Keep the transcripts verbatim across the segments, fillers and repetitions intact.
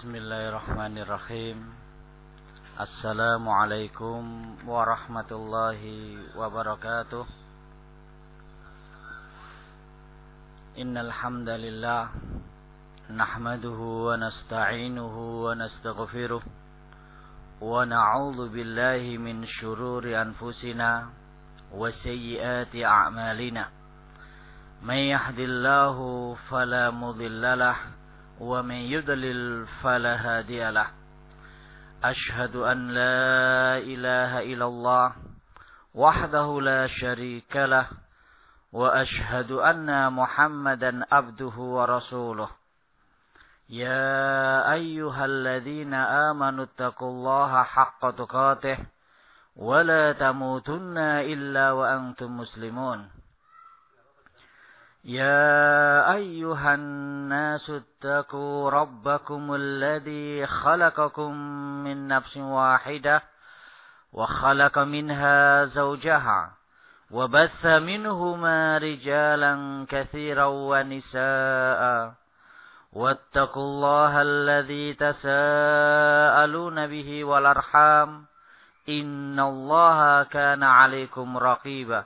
Bismillahirrahmanirrahim. Assalamualaikum warahmatullahi wabarakatuh. Innal hamdalillah nahmaduhu wa nasta'inuhu wa nastaghfiruh wa na'udzu billahi min shururi anfusina wa sayyiati a'malina. May yahdihillahu fala mudilla lahu wa man yudlil fala hadiya lahu. Ashhadu an la ilaha illallah wahdahu la syarika lah wa ashhadu anna Muhammadan abduhu wa rasuluh. Ya ayyuhalladzina amanu taqullaha haqqa tuqatih wa la tamutunna illa wa antum muslimun. يا أيها الناس اتقوا ربكم الذي خلقكم من نفس واحدة وخلق منها زوجها وبث منهما رجالا كثيرا ونساء واتقوا الله الذي تساءلون به والأرحام إن الله كان عليكم رقيبا.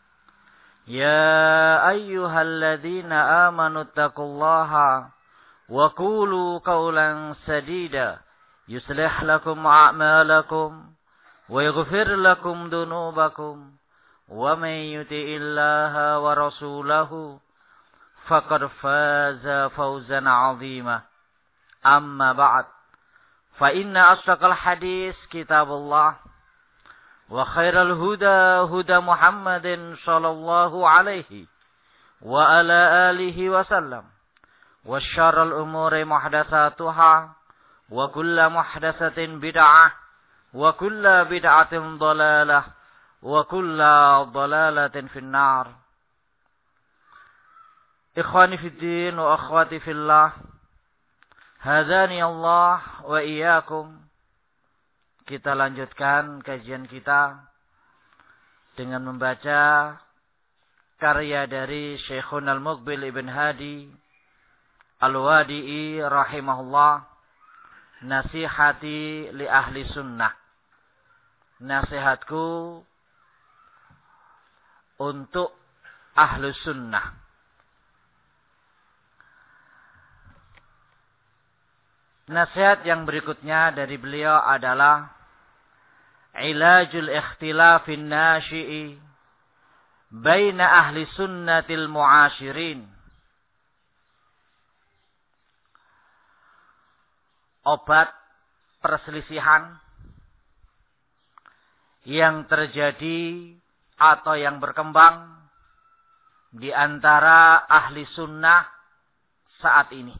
يا أيها الذين آمنوا اتقوا الله وقولوا قولا سديدا يصلح لكم أعمالكم ويغفر لكم ذنوبكم ومن يطع الله ورسوله فقد فاز فوزا عظيما. أما بعد فإن أصدق الحديث كتاب الله وخير الهدى هدى محمد صلى الله عليه وعلى آله وسلم وشر الأمور محدثاتها وكل محدثة بدعة وكل بدعة ضلالة وكل ضلالة في النار. إخواني في الدين وأخواتي في الله هداني الله وإياكم. Kita lanjutkan kajian kita dengan membaca karya dari Syekhun Al-Muqbil Ibn Hadi Al-Wadi'i rahimahullah, Nasihati li ahli sunnah. Nasihatku untuk ahli sunnah. Nasihat yang berikutnya dari beliau adalah ilajul ikhtilafin nasyi'i baina ahli sunnatil mu'asyirin. Obat perselisihan yang terjadi atau yang berkembang di antara ahli sunnah saat ini.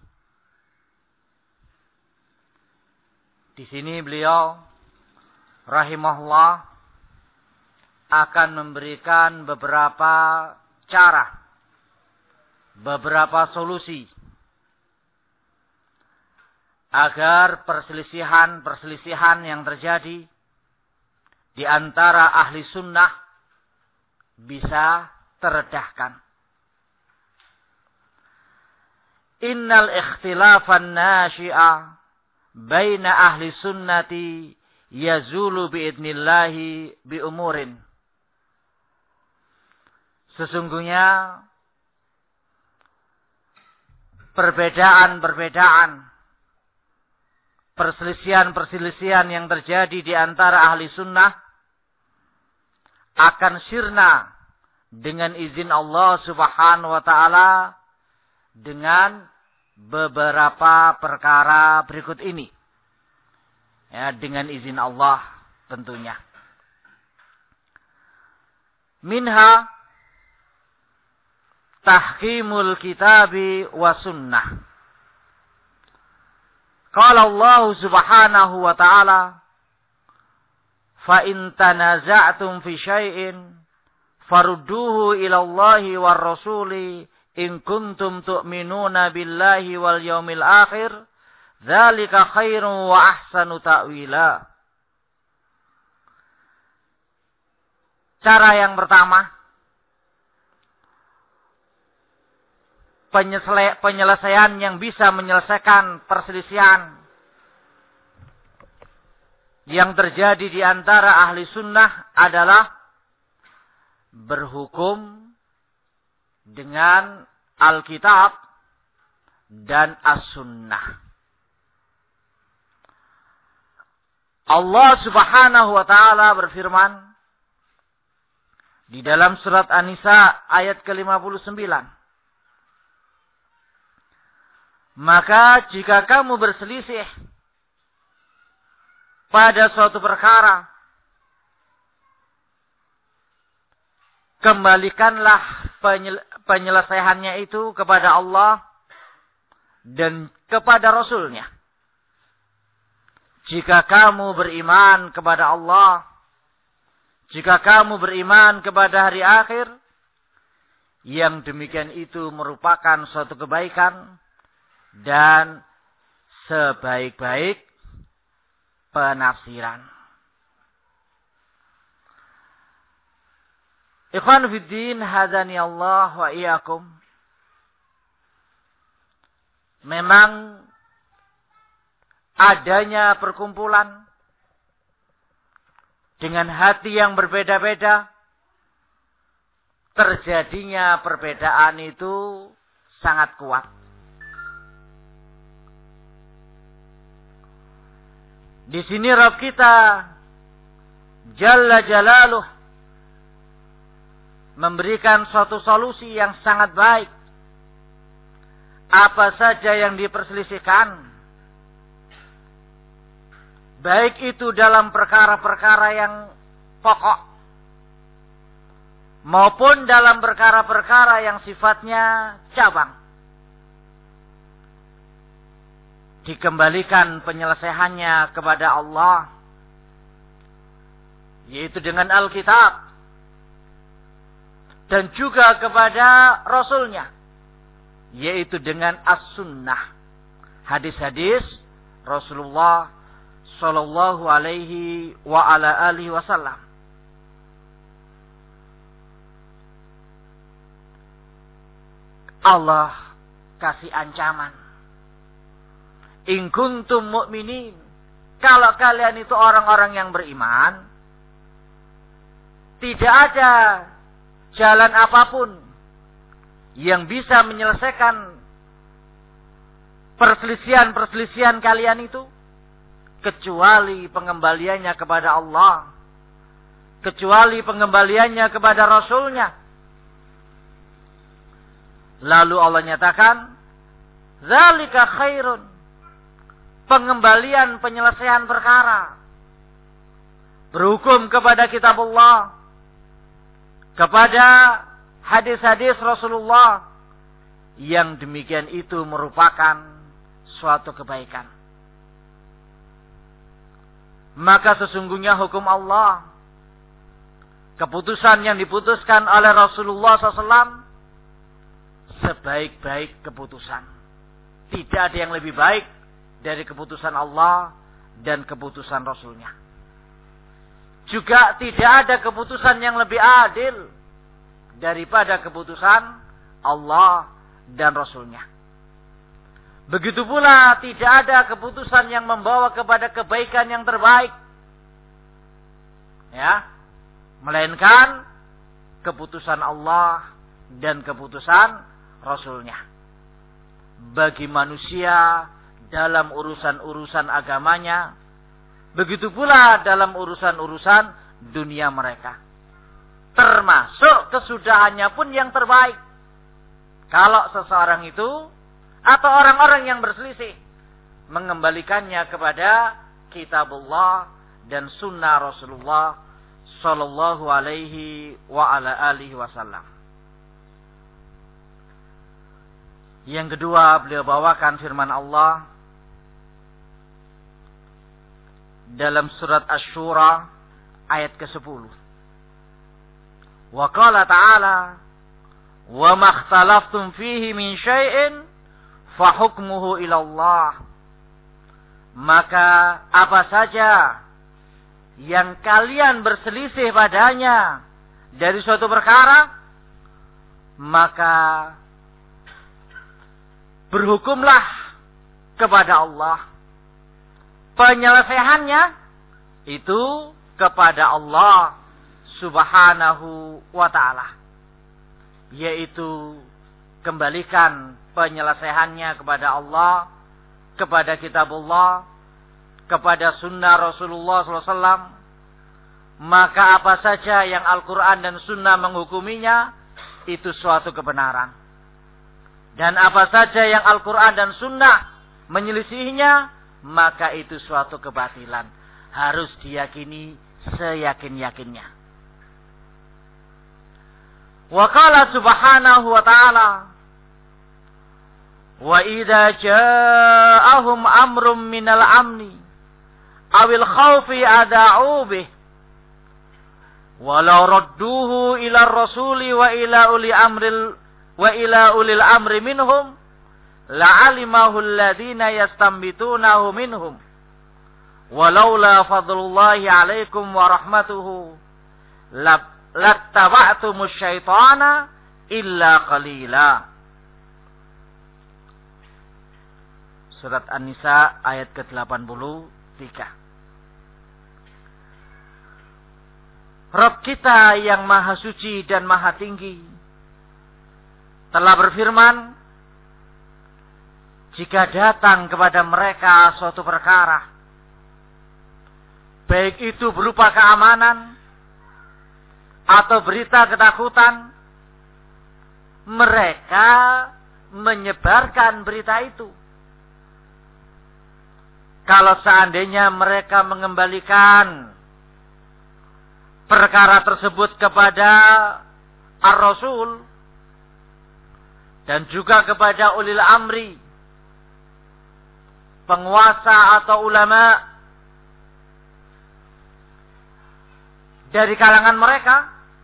Di sini beliau rahimahullah akan memberikan beberapa cara, beberapa solusi agar perselisihan-perselisihan yang terjadi di antara ahli sunnah bisa teredahkan. Innal ikhtilafan nasyi'a baina ahli sunnati yazulu biidnillahi bi umurin. Sesungguhnya perbedaan-perbedaan, perselisihan-perselisihan yang terjadi di antara ahli sunnah akan sirna dengan izin Allah Subhanahu wa taala dengan beberapa perkara berikut ini. Ya, dengan izin Allah tentunya. Minha tahkimul kitabi wa sunnah. Qala Allah Subhanahu wa ta'ala, fa in tanaza'tum fi syai'in farudduhu ila Allahi war rasuli in kuntum tu'minuna billahi wal yaumil akhir, dzalika khairun wa ahsanu ta'wila. Cara yang pertama, penyelesaian yang bisa menyelesaikan perselisihan yang terjadi di antara ahli sunnah adalah berhukum dengan Alkitab dan As-Sunnah. Allah Subhanahu wa taala berfirman di dalam surat An-Nisa ayat ke lima puluh sembilan. Maka jika kamu berselisih pada suatu perkara, kembalikanlah penyelesaiannya itu kepada Allah dan kepada Rasul-Nya. Jika kamu beriman kepada Allah, jika kamu beriman kepada hari akhir, yang demikian itu merupakan suatu kebaikan dan sebaik-baik penafsiran. Ikhwan fiddin, hadani Allah wa iyyakum. Memang adanya perkumpulan dengan hati yang berbeda-beda, terjadinya perbedaan itu sangat kuat. Di sini Rabb kita Jalla Jalaluh memberikan suatu solusi yang sangat baik. Apa saja yang diperselisihkan, baik itu dalam perkara-perkara yang pokok, maupun dalam perkara-perkara yang sifatnya cabang, dikembalikan penyelesaiannya kepada Allah, yaitu dengan Alkitab, dan juga kepada Rasul-Nya, yaitu dengan As-Sunnah, hadis-hadis Rasulullah Sallallahu alaihi wa ala alihi wasallam. Allah kasih ancaman. In kuntum mu'minin. Kalau kalian itu orang-orang yang beriman, tidak ada jalan apapun yang bisa menyelesaikan perselisihan-perselisihan kalian itu, kecuali pengembaliannya kepada Allah, kecuali pengembaliannya kepada Rasul-Nya. Lalu Allah nyatakan, zalika khairun, pengembalian penyelesaian perkara, berhukum kepada kitab Allah, kepada hadis-hadis Rasulullah, yang demikian itu merupakan suatu kebaikan. Maka sesungguhnya hukum Allah, keputusan yang diputuskan oleh Rasulullah shallallahu alaihi wasallam, sebaik-baik keputusan. Tidak ada yang lebih baik dari keputusan Allah dan keputusan Rasul-Nya. Juga tidak ada keputusan yang lebih adil daripada keputusan Allah dan Rasul-Nya. Begitu pula tidak ada keputusan yang membawa kepada kebaikan yang terbaik, ya, melainkan keputusan Allah dan keputusan Rasul-Nya. Bagi manusia dalam urusan-urusan agamanya, begitu pula dalam urusan-urusan dunia mereka. Termasuk kesudahannya pun yang terbaik. Kalau seseorang itu atau orang-orang yang berselisih mengembalikannya kepada kitabullah dan sunnah Rasulullah sallallahu alaihi wa ala alihi wasallam. Yang kedua, beliau bawakan firman Allah dalam surat Asy-Syura ayat kesepuluh. Wa qala ta'ala, wa makhtalaftum fihi min syai'in fahukmuhu ilallah. Maka apa saja yang kalian berselisih padanya dari suatu perkara, maka berhukumlah kepada Allah. Penyelesaiannya itu kepada Allah Subhanahu wa ta'ala. Yaitu kembalikan penyelesaiannya kepada Allah, kepada kitabullah, kepada sunnah Rasulullah sallallahu alaihi wasallam. Maka apa saja yang Al-Quran dan sunnah menghukuminya, itu suatu kebenaran. Dan apa saja yang Al-Quran dan sunnah menyelisihinya, maka itu suatu kebatilan. Harus diyakini seyakin-yakinnya. Wa qala subhanahu wa ta'ala, wa idza ja'ahum amrum minal amni awil khawfi ada'u bih walau radduhu ila rasuli wa ila uli amril wa ila ulil amri minhum la'alimahu alladhina yastambitunahu minhum walaula fadlullahi alaikum wa rahmatuhu lattaba'tumus syaitana illa qalila. Surat An-Nisa ayat ke delapan puluh tiga. Rabb kita yang maha suci dan maha tinggi telah berfirman, jika datang kepada mereka suatu perkara, baik itu berupa keamanan atau berita ketakutan, mereka menyebarkan berita itu. Kalau seandainya mereka mengembalikan perkara tersebut kepada Ar-Rasul dan juga kepada ulil amri, penguasa atau ulama dari kalangan mereka,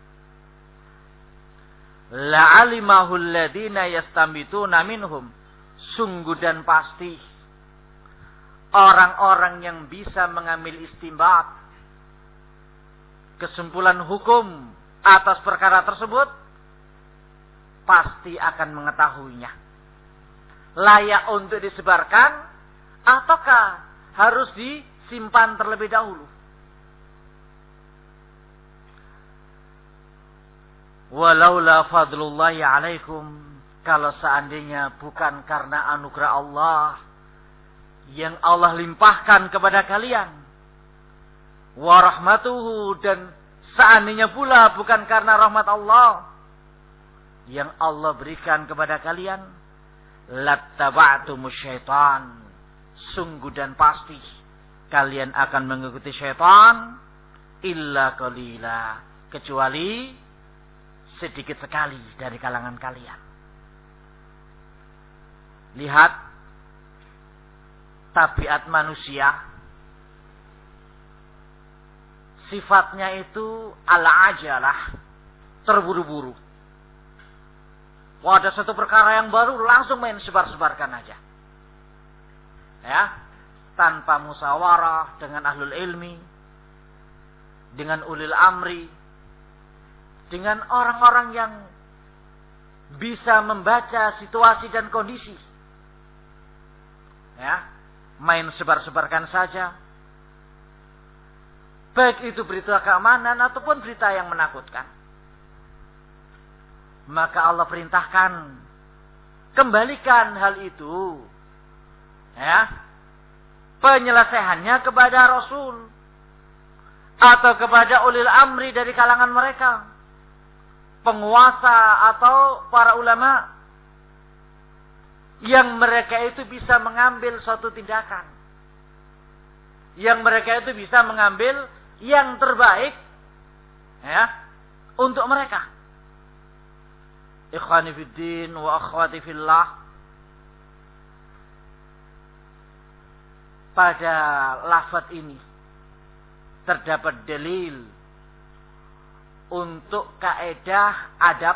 la'alimahu alladhina yastambituna minhum, sungguh dan pasti orang-orang yang bisa mengambil istinbat, kesimpulan hukum atas perkara tersebut, pasti akan mengetahuinya. Layak untuk disebarkan ataukah harus disimpan terlebih dahulu? Walaula fadlullahi alaikum, kalau seandainya bukan karena anugerah Allah yang Allah limpahkan kepada kalian, wa rahmatuhu, dan seandainya pula bukan karena rahmat Allah yang Allah berikan kepada kalian, lattaba'tumus syaitan, sungguh dan pasti kalian akan mengikuti syaitan, illa qalila, kecuali sedikit sekali dari kalangan kalian. Lihat tabiat manusia, sifatnya itu al-ajalah, terburu-buru. Wah, ada satu perkara yang baru, langsung main sebar-sebarkan aja. Ya, tanpa musyawarah dengan ahlul ilmi, dengan ulil amri, dengan orang-orang yang bisa membaca situasi dan kondisi. Ya, main sebar-sebarkan saja. Baik itu berita keamanan ataupun berita yang menakutkan. Maka Allah perintahkan, kembalikan hal itu, ya, penyelesaiannya kepada Rasul atau kepada ulil amri dari kalangan mereka, penguasa atau para ulama, yang mereka itu bisa mengambil suatu tindakan, yang mereka itu bisa mengambil yang terbaik, ya, untuk mereka. Ikhwani fiddin wa akhwati fillah, pada lafaz ini terdapat dalil untuk kaedah adab,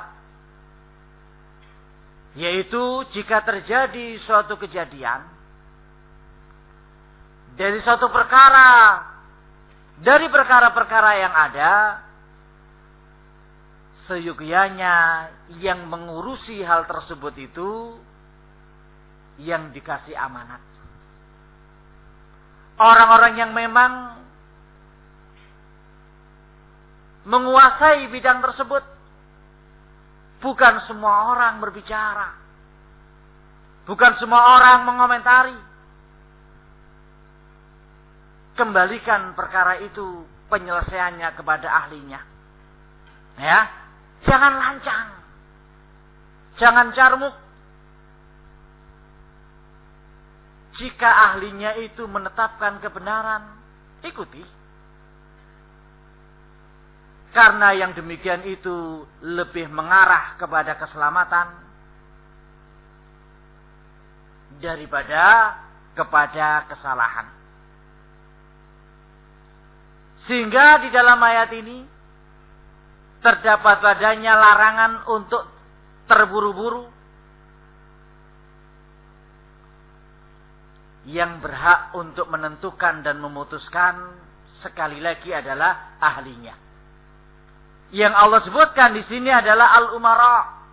yaitu jika terjadi suatu kejadian dari suatu perkara, dari perkara-perkara yang ada, seyogyanya yang mengurusi hal tersebut itu yang dikasih amanat. Orang-orang yang memang menguasai bidang tersebut. Bukan semua orang berbicara. Bukan semua orang mengomentari. Kembalikan perkara itu penyelesaiannya kepada ahlinya. Ya, jangan lancang. Jangan carmuk. Jika ahlinya itu menetapkan kebenaran, ikuti. Karena yang demikian itu lebih mengarah kepada keselamatan daripada kepada kesalahan. Sehingga di dalam ayat ini terdapat padanya larangan untuk terburu-buru. Yang berhak untuk menentukan dan memutuskan sekali lagi adalah ahlinya. Yang Allah sebutkan di sini adalah al-umara,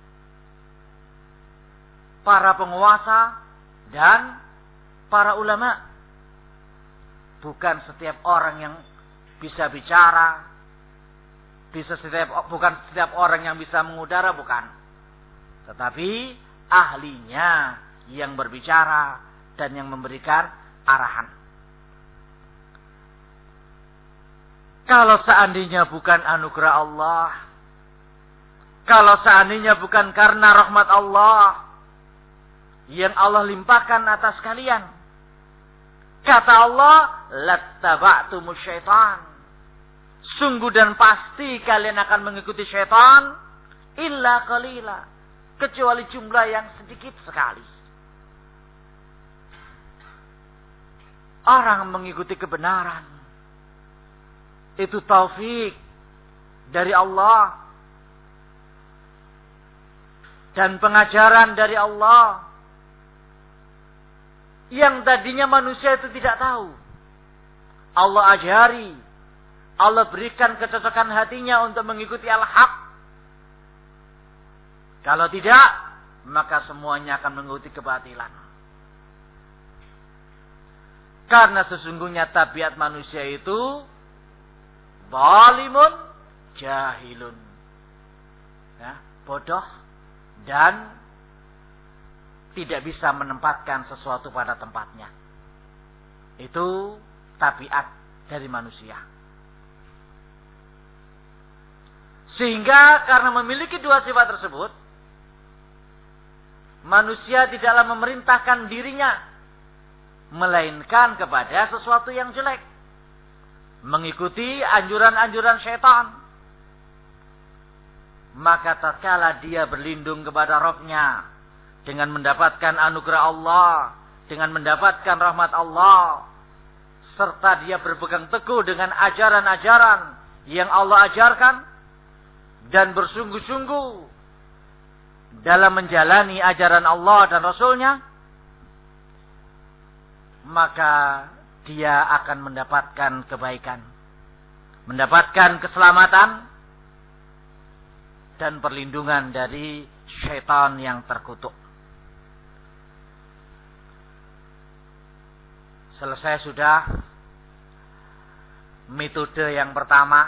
para penguasa dan para ulama. Bukan setiap orang yang bisa bicara, bisa setiap bukan setiap orang yang bisa mengudara, bukan. Tetapi ahlinya yang berbicara dan yang memberikan arahan. Kalau seandainya bukan anugerah Allah, kalau seandainya bukan karena rahmat Allah yang Allah limpahkan atas kalian, kata Allah, lattaba'tumus syaitan. Sungguh dan pasti kalian akan mengikuti syaitan, illa qalila, kecuali jumlah yang sedikit sekali. Orang mengikuti kebenaran itu taufik dari Allah dan pengajaran dari Allah yang tadinya manusia itu tidak tahu. Allah ajari, Allah berikan kecocokan hatinya untuk mengikuti al-haq. Kalau tidak, maka semuanya akan mengikuti kebatilan. Karena sesungguhnya tabiat manusia itu zalimun jahilun. Ya, bodoh dan tidak bisa menempatkan sesuatu pada tempatnya. Itu tabiat dari manusia. Sehingga karena memiliki dua sifat tersebut, manusia tidaklah memerintahkan dirinya melainkan kepada sesuatu yang jelek, mengikuti anjuran-anjuran syaitan. Maka tatkala dia berlindung kepada Rabb-Nya dengan mendapatkan anugerah Allah, dengan mendapatkan rahmat Allah, serta dia berpegang teguh dengan ajaran-ajaran yang Allah ajarkan dan bersungguh-sungguh dalam menjalani ajaran Allah dan Rasul-Nya, maka dia akan mendapatkan kebaikan, mendapatkan keselamatan dan perlindungan dari syaitan yang terkutuk. Selesai sudah metode yang pertama,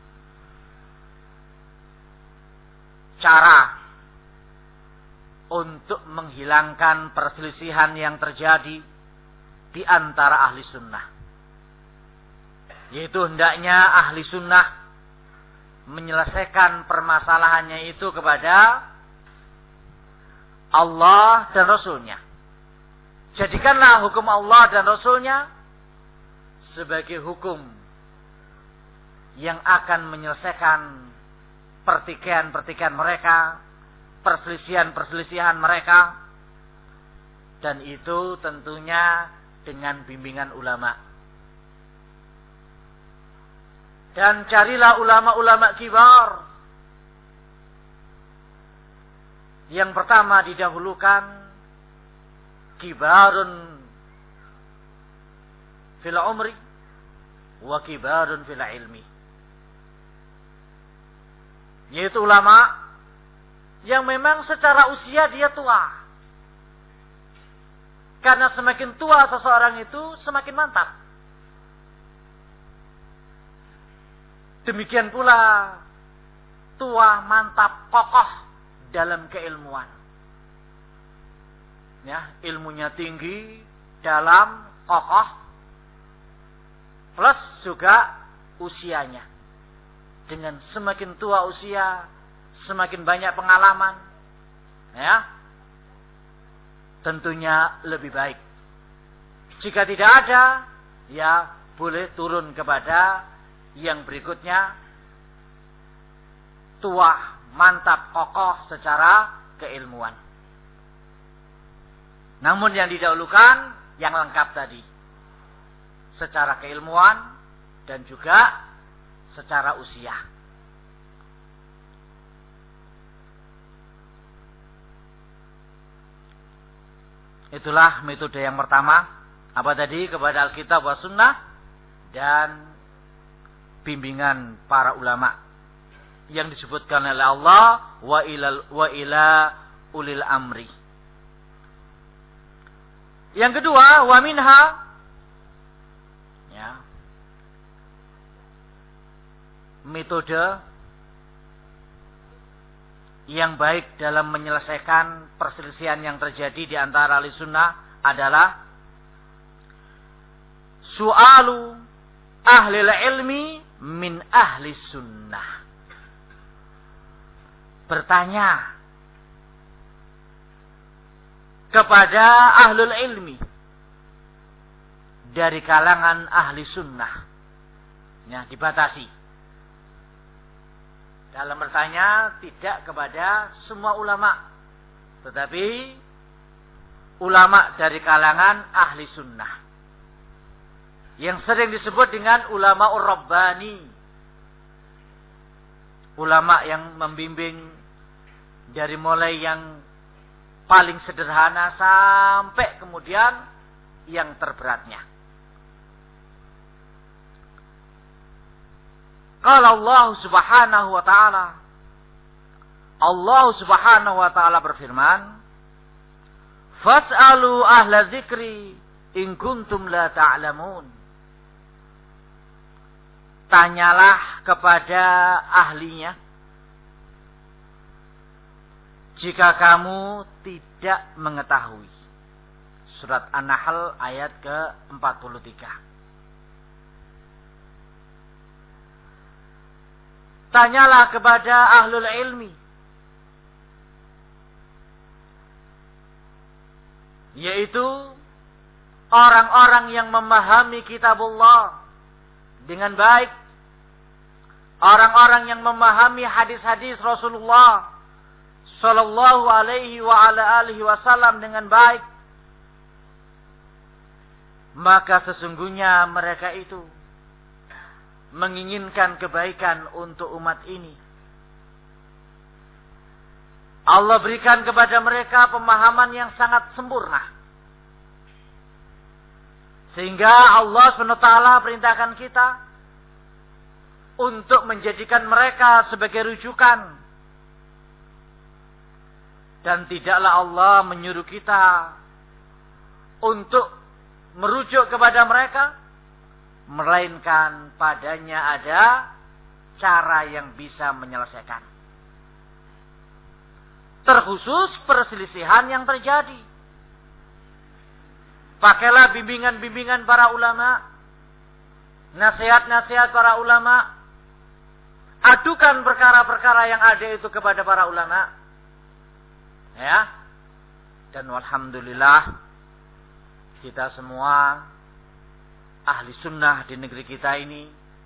cara untuk menghilangkan perselisihan yang terjadi di antara ahli sunnah. Yaitu hendaknya ahli sunnah menyelesaikan permasalahannya itu kepada Allah dan Rasul-Nya. Jadikanlah hukum Allah dan Rasul-Nya sebagai hukum yang akan menyelesaikan pertikaian-pertikaian mereka, perselisihan-perselisihan mereka, dan itu tentunya dengan bimbingan ulama. Dan carilah ulama-ulama kibar. Yang pertama didahulukan kibarun fil umri wa kibarun fil ilmi. Yaitu ulama yang memang secara usia dia tua. Karena semakin tua seseorang itu, semakin mantap. Demikian pula tua, mantap, kokoh dalam keilmuan. Ya, ilmunya tinggi, dalam, kokoh, plus juga usianya. Dengan semakin tua usia, semakin banyak pengalaman, ya, tentunya lebih baik. Jika tidak ada, ya boleh turun kepada yang berikutnya, tua, mantap, kokoh secara keilmuan. Namun yang didahulukan yang lengkap tadi, secara keilmuan dan juga secara usia. Itulah metode yang pertama. Apa tadi? Kepada Alkitab wa Sunnah dan bimbingan para ulama yang disebutkan oleh Allah, wa ilal wa ila ulil amri. Yang kedua, wa minha, ya, metode yang baik dalam menyelesaikan perselisihan yang terjadi di antara ahli sunnah adalah su'alu ahli ilmi min ahli sunnah. Bertanya kepada ahlul ilmi dari kalangan ahli sunnah. Ya, dibatasi. Dalam bertanya tidak kepada semua ulama, tetapi ulama dari kalangan ahli sunnah, yang sering disebut dengan ulama ur-rabbani, ulama yang membimbing dari mulai yang paling sederhana sampai kemudian yang terberatnya. Kalau Allah Subhanahu wa taala, Allah Subhanahu wa taala berfirman, "Fas'alu ahla dzikri in kuntum la ta'lamun." Tanyalah kepada ahlinya jika kamu tidak mengetahui. Surat An-Nahl ayat ke empat puluh tiga. Tanyalah kepada ahlul ilmi, yaitu orang-orang yang memahami kitabullah dengan baik, orang-orang yang memahami hadis-hadis Rasulullah sallallahu alaihi wa ala alihi wasallam dengan baik. Maka sesungguhnya mereka itu menginginkan kebaikan untuk umat ini. Allah berikan kepada mereka pemahaman yang sangat sempurna, sehingga Allah subhanahu wa taala perintahkan kita untuk menjadikan mereka sebagai rujukan. Dan tidaklah Allah menyuruh kita untuk merujuk kepada mereka, melainkan padanya ada cara yang bisa menyelesaikan. Terkhusus perselisihan yang terjadi, pakailah bimbingan-bimbingan para ulama, nasihat-nasihat para ulama, adukan perkara-perkara yang ada itu kepada para ulama. Ya, dan alhamdulillah kita semua ahli sunnah di negeri kita ini,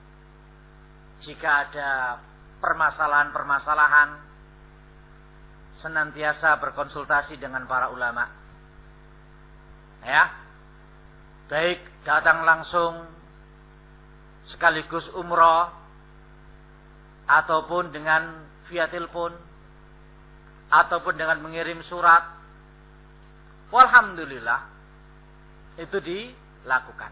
jika ada permasalahan-permasalahan, senantiasa berkonsultasi dengan para ulama. Ya, baik datang langsung sekaligus umroh, ataupun dengan via telepon, ataupun dengan mengirim surat. Walhamdulillah itu dilakukan.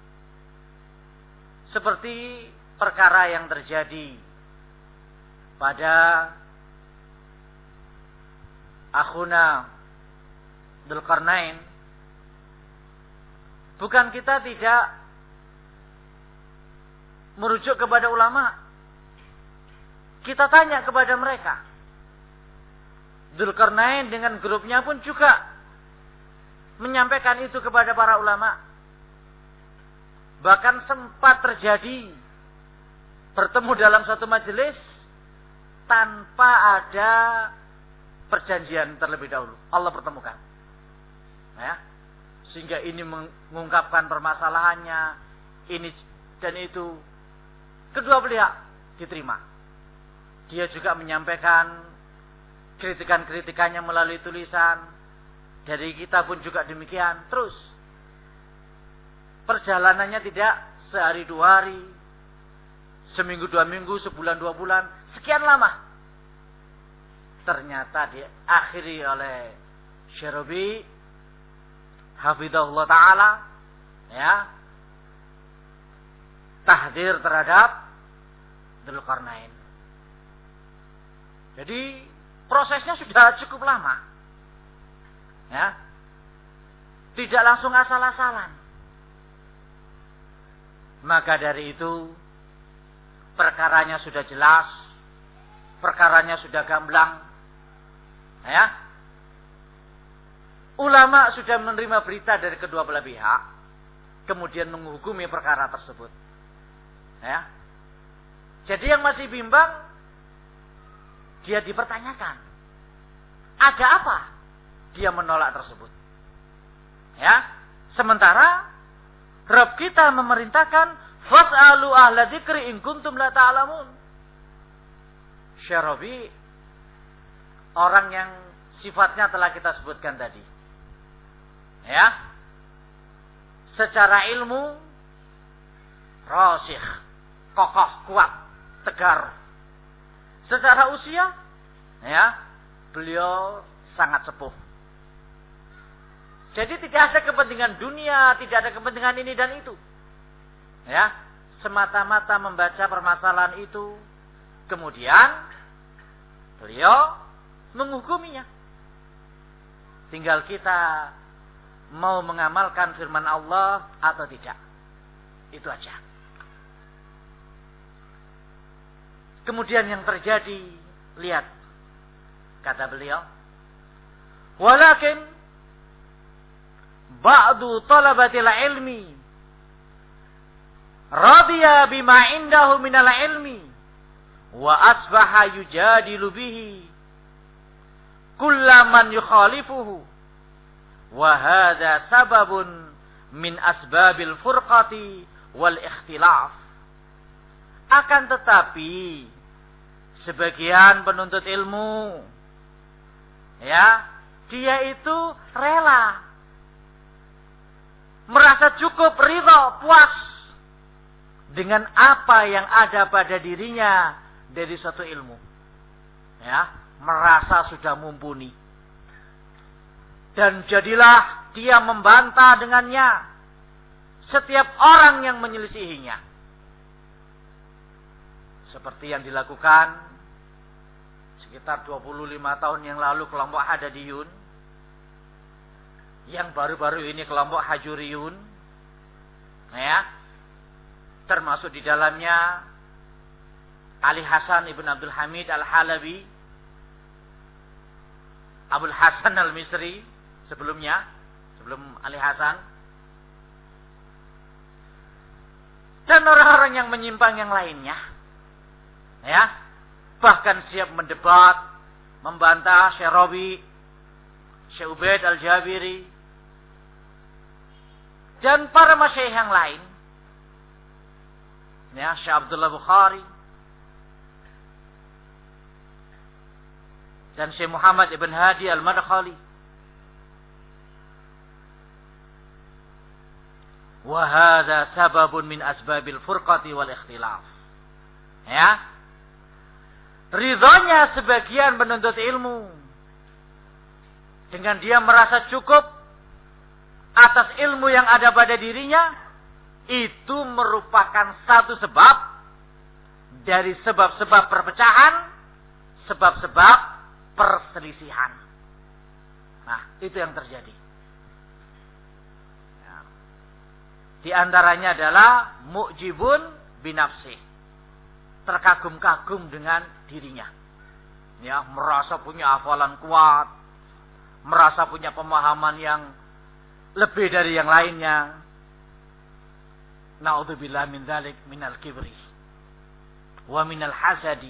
Seperti perkara yang terjadi pada akhuna Dzulqarnain. Bukan kita tidak merujuk kepada ulama, kita tanya kepada mereka. Dzulqarnain dengan grupnya pun juga menyampaikan itu kepada para ulama. Bahkan sempat terjadi bertemu dalam satu majelis tanpa ada perjanjian terlebih dahulu. Allah pertemukan. Ya. Sehingga ini mengungkapkan permasalahannya, ini dan itu. Kedua pihak diterima. Dia juga menyampaikan kritikan-kritikannya melalui tulisan. Dari kita pun juga demikian. Terus perjalanannya tidak sehari dua hari, seminggu dua minggu, sebulan dua bulan, sekian lama. Ternyata diakhiri oleh Syarabi hafizahullah ta'ala, ya, tahdir terhadap Dzulqarnain. Jadi prosesnya sudah cukup lama, ya, tidak langsung asal-asalan. Maka dari itu perkaranya sudah jelas, perkaranya sudah gamblang, ya. Ulama sudah menerima berita dari kedua belah pihak, kemudian menghukumi perkara tersebut, ya. Jadi yang masih bimbang, dia dipertanyakan, ada apa dia menolak tersebut, ya. Sementara Rabb kita memerintahkan, fas'alu ahla dzikri in kuntum la ta'lamun. Syarabi orang yang sifatnya telah kita sebutkan tadi, ya, secara ilmu rasikh, kokoh, kuat, tegar. Secara usia, ya, beliau sangat sepuh. Jadi tidak ada kepentingan dunia, tidak ada kepentingan ini dan itu, ya, semata-mata membaca permasalahan itu, kemudian beliau menghukuminya. Tinggal kita mau mengamalkan firman Allah atau tidak. Itu aja. Kemudian yang terjadi, lihat, kata beliau, walakin ba'du talabatil ilmi radiya bima indahu minal ilmi wa asbaha yujadilu bihi kullaman yukhalifuhu wa hadha sababun min asbabil furqati wal ikhtilaf. Akan tetapi sebagian penuntut ilmu, ya, dia itu rela, merasa cukup, ridho, puas dengan apa yang ada pada dirinya dari suatu ilmu, ya, merasa sudah mumpuni, dan jadilah dia membantah dengannya setiap orang yang menyelisihinya, seperti yang dilakukan sekitar dua puluh lima tahun yang lalu kelompok Hadadiyun, yang baru-baru ini kelompok Hajuriyun, ya, termasuk di dalamnya Ali Hasan ibn Abdul Hamid Al-Halabi, Abul Hasan Al-Misri sebelumnya, sebelum Ali Hasan, dan orang-orang yang menyimpang yang lainnya, ya, bahkan siap mendebat, membantah Syarabi, Syekh Ubaid Al-Jabiri, dan para masyayikh yang lain, ya, Syekh Abdullah Bukhari dan Syekh Muhammad ibn Hadi Al-Madkhali. Wa hadza sababun min asbabil furqati wal ikhtilaf. Ya. Ridhonya sebagian penuntut ilmu dengan dia merasa cukup atas ilmu yang ada pada dirinya, itu merupakan satu sebab dari sebab-sebab perpecahan, sebab-sebab perselisihan. Nah, itu yang terjadi. Ya. Di antaranya adalah mu'jibun binafsih. terkagum-kagum dengan dirinya. Ya, merasa punya hafalan kuat, merasa punya pemahaman yang lebih dari yang lainnya. Na'udzubillah min dzalik minal kibri wa minal hasadi.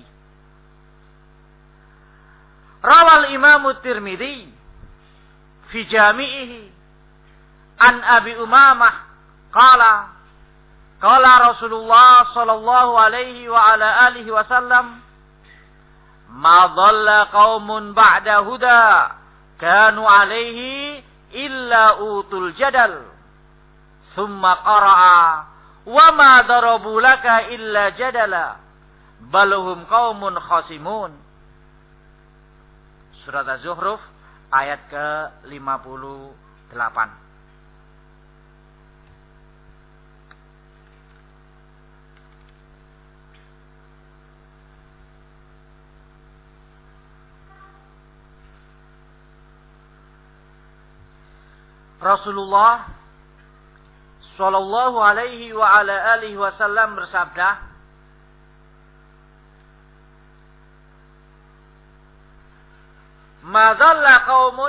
Rawal Imam Tirmidzi fi jami'ihi an Abi Umamah qala qala Rasulullah sallallahu alaihi wa ala alihi wasallam ma dhalla qaumun ba'da huda kanu alaihi illa utul jadal thumma qara'a wa ma darabu laka illa jadala balhum qaumun khasimun. Surat Az-Zukhruf ayat ke lima puluh delapan. Rasulullah sallallahu alaihi wa ala alihi wasallam bersabda, "Ma dhalla qaumun,"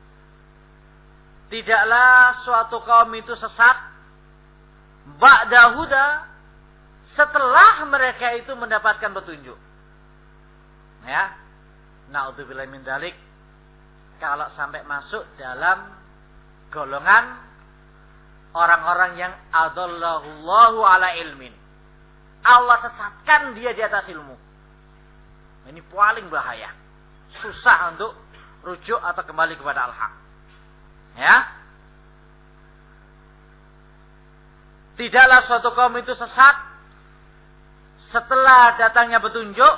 tidaklah suatu kaum itu sesat, ba'da huda, setelah mereka itu mendapatkan petunjuk. Ya. Na'udzubillahi min dzalik. Kalau sampai masuk dalam golongan orang-orang yang adallahullahu ala ilmin, Allah sesatkan dia di atas ilmu. Ini paling bahaya. Susah untuk rujuk atau kembali kepada al-haq. Ya. Tidaklah suatu kaum itu sesat setelah datangnya petunjuk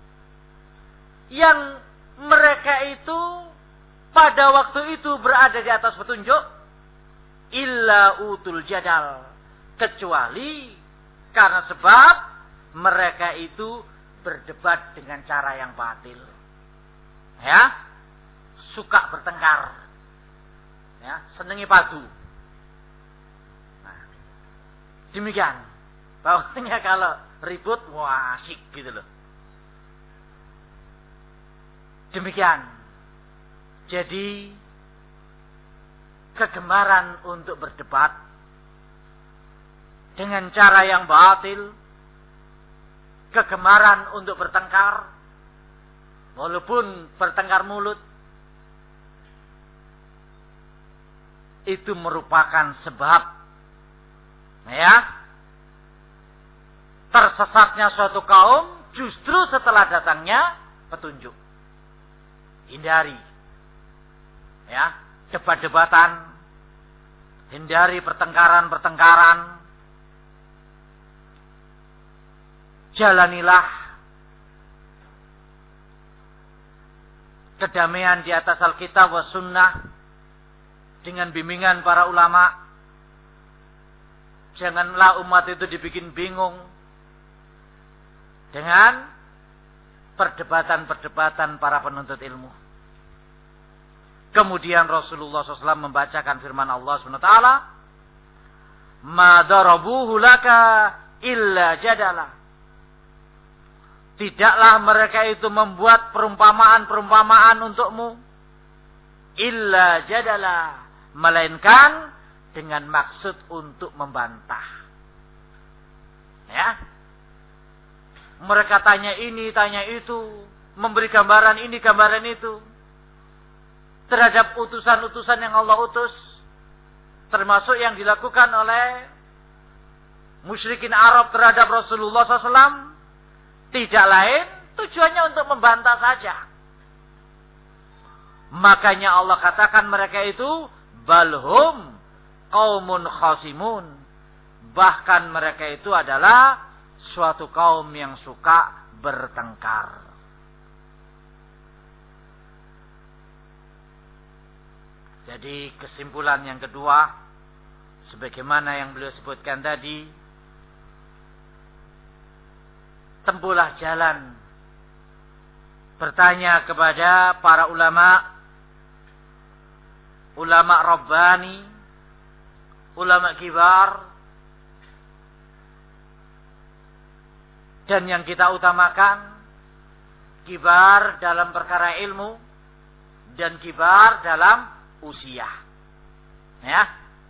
yang mereka itu pada waktu itu berada di atas petunjuk, illa utul jadal, kecuali karena sebab mereka itu berdebat dengan cara yang batil. Ya, suka bertengkar, ya, senengi padu. Nah, demikian. Bahwasanya kalau ribut, wah asik gitu loh. Demikian. Jadi kegemaran untuk berdebat dengan cara yang batil, kegemaran untuk bertengkar, walaupun bertengkar mulut, itu merupakan sebab ya tersesatnya suatu kaum justru setelah datangnya petunjuk. Hindari ya debat-debatan, hindari pertengkaran-pertengkaran. Jalanilah kedamaian di atas Alkitab wa Sunnah dengan bimbingan para ulama. Janganlah umat itu dibikin bingung dengan perdebatan-perdebatan para penuntut ilmu. Kemudian Rasulullah shallallahu alaihi wasallam membacakan firman Allah subhanahu wa taala, "Ma darabuhu laka illa jadala." Tidaklah mereka itu membuat perumpamaan-perumpamaan untukmu, illa jadala, melainkan dengan maksud untuk membantah. Ya. Mereka tanya ini, tanya itu, memberi gambaran ini, gambaran itu terhadap utusan-utusan yang Allah utus, termasuk yang dilakukan oleh musyrikin Arab terhadap Rasulullah shallallahu alaihi wasallam, tidak lain tujuannya untuk membantah saja. Makanya Allah katakan mereka itu balhum qaumun khasimun, bahkan mereka itu adalah suatu kaum yang suka bertengkar. Jadi kesimpulan yang kedua, sebagaimana yang beliau sebutkan tadi, tempuhlah jalan bertanya kepada para ulama, ulama Rabbani, ulama kibar, Dan yang kita utamakan kibar dalam perkara ilmu dan kibar dalam usia. Ya.